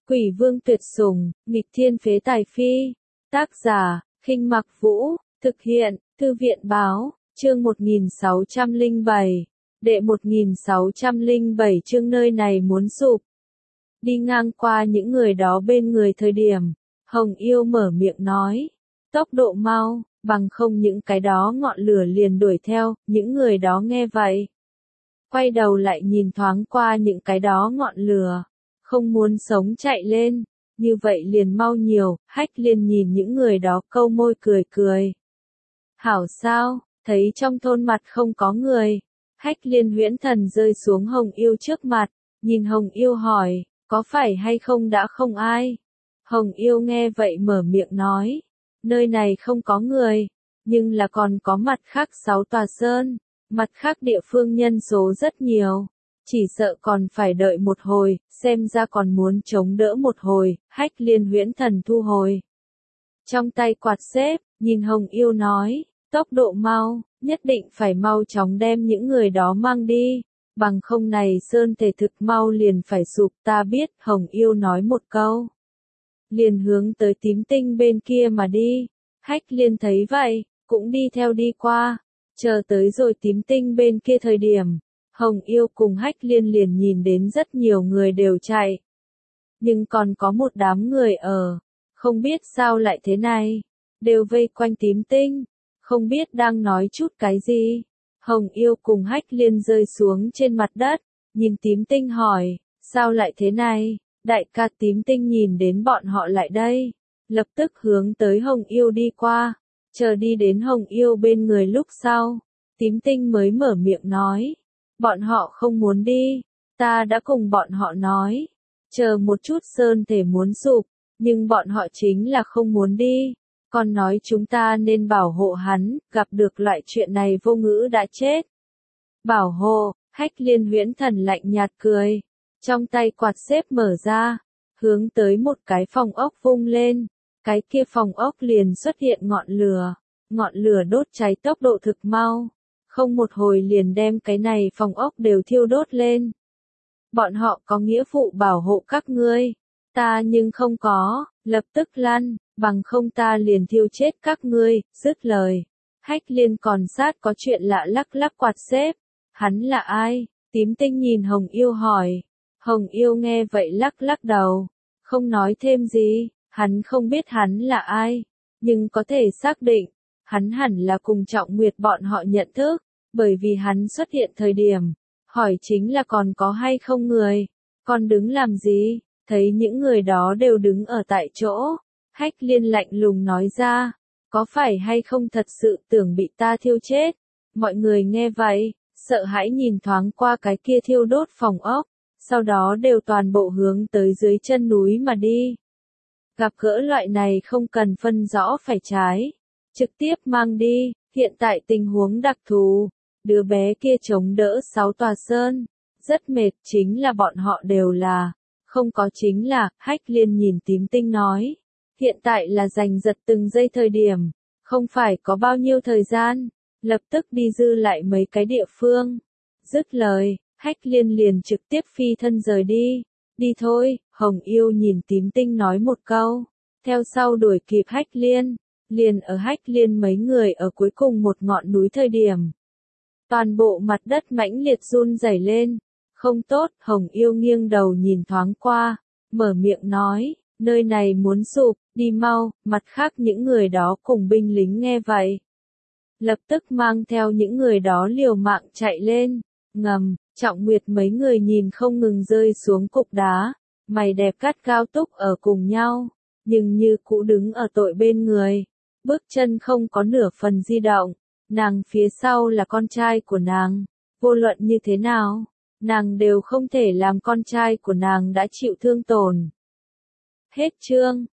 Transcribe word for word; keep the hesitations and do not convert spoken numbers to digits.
Quỷ vương tuyệt sủng, nghịch thiên phế tài phi. Tác giả, Khinh Mặc Vũ, thực hiện, Thư viện báo, chương một nghìn sáu trăm lẻ bảy. Đệ một nghìn sáu trăm lẻ bảy chương nơi này muốn sụp. Đi ngang qua những người đó bên người thời điểm, Hồng Yêu mở miệng nói, tốc độ mau, bằng không những cái đó ngọn lửa liền đuổi theo, những người đó nghe vậy. Quay đầu lại nhìn thoáng qua những cái đó ngọn lửa, không muốn sống chạy lên, như vậy liền mau nhiều, Hách Liên nhìn những người đó câu môi cười cười. Hảo sao, thấy trong thôn mặt không có người, Hách Liên huyễn thần rơi xuống Hồng Yêu trước mặt, nhìn Hồng Yêu hỏi, có phải hay không đã không ai? Hồng Yêu nghe vậy mở miệng nói, nơi này không có người, nhưng là còn có mặt khác sáu tòa sơn, mặt khác địa phương nhân số rất nhiều. Chỉ sợ còn phải đợi một hồi, xem ra còn muốn chống đỡ một hồi, Hách Liên huyễn thần thu hồi. Trong tay quạt xếp, nhìn Hồng Yêu nói, tốc độ mau, nhất định phải mau chóng đem những người đó mang đi, bằng không này sơn thể thực mau liền phải sụp, ta biết, Hồng Yêu nói một câu. Liền hướng tới Tím Tinh bên kia mà đi, Hách Liên thấy vậy, cũng đi theo đi qua, chờ tới rồi Tím Tinh bên kia thời điểm. Hồng Yêu cùng Hách Liên liền nhìn đến rất nhiều người đều chạy. Nhưng còn có một đám người ở, không biết sao lại thế này, đều vây quanh Tím Tinh, không biết đang nói chút cái gì. Hồng Yêu cùng Hách Liên rơi xuống trên mặt đất, nhìn Tím Tinh hỏi, sao lại thế này? Đại ca. Tím Tinh nhìn đến bọn họ lại đây, lập tức hướng tới Hồng Yêu đi qua, chờ đi đến Hồng Yêu bên người lúc sau, Tím Tinh mới mở miệng nói. Bọn họ không muốn đi, ta đã cùng bọn họ nói, chờ một chút sơn thể muốn sụp, nhưng bọn họ chính là không muốn đi, còn nói chúng ta nên bảo hộ hắn, gặp được loại chuyện này vô ngữ đã chết. Bảo hộ, Hách Liên huyễn thần lạnh nhạt cười, trong tay quạt xếp mở ra, hướng tới một cái phòng ốc vung lên, cái kia phòng ốc liền xuất hiện ngọn lửa, ngọn lửa đốt cháy tốc độ thực mau. Không một hồi liền đem cái này phòng ốc đều thiêu đốt lên. Bọn họ có nghĩa vụ bảo hộ các ngươi, ta nhưng không có, lập tức lăn, bằng không ta liền thiêu chết các ngươi, dứt lời. Hách Liên còn sát có chuyện lạ lắc lắc quạt xếp, hắn là ai? Tím Tinh nhìn Hồng Yêu hỏi, Hồng Yêu nghe vậy lắc lắc đầu, không nói thêm gì, hắn không biết hắn là ai, nhưng có thể xác định, hắn hẳn là cùng Trọng Nguyệt bọn họ nhận thức. Bởi vì hắn xuất hiện thời điểm, hỏi chính là còn có hay không người, còn đứng làm gì, thấy những người đó đều đứng ở tại chỗ, Hách Liên lạnh lùng nói ra, có phải hay không thật sự tưởng bị ta thiêu chết, mọi người nghe vậy, sợ hãi nhìn thoáng qua cái kia thiêu đốt phòng ốc, sau đó đều toàn bộ hướng tới dưới chân núi mà đi. Gặp gỡ loại này không cần phân rõ phải trái, trực tiếp mang đi, hiện tại tình huống đặc thù. Đứa bé kia chống đỡ sáu tòa sơn, rất mệt, chính là bọn họ đều là, không có chính là, Hách Liên nhìn Tím Tinh nói, hiện tại là giành giật từng giây thời điểm, không phải có bao nhiêu thời gian, lập tức đi dư lại mấy cái địa phương. Dứt lời, Hách Liên liền trực tiếp phi thân rời đi, đi thôi, Hồng Yêu nhìn Tím Tinh nói một câu, theo sau đuổi kịp Hách Liên, liền ở Hách Liên mấy người ở cuối cùng một ngọn núi thời điểm. Toàn bộ mặt đất mãnh liệt run rẩy lên, không tốt, Hồng Yêu nghiêng đầu nhìn thoáng qua, mở miệng nói, nơi này muốn sụp, đi mau, mặt khác những người đó cùng binh lính nghe vậy. Lập tức mang theo những người đó liều mạng chạy lên, ngầm, Trọng Nguyệt mấy người nhìn không ngừng rơi xuống cục đá, mày đẹp cắt cao túc ở cùng nhau, nhưng như cũ đứng ở tội bên người, bước chân không có nửa phần di động. Nàng phía sau là con trai của nàng, vô luận như thế nào, nàng đều không thể làm con trai của nàng đã chịu thương tổn. Hết chương.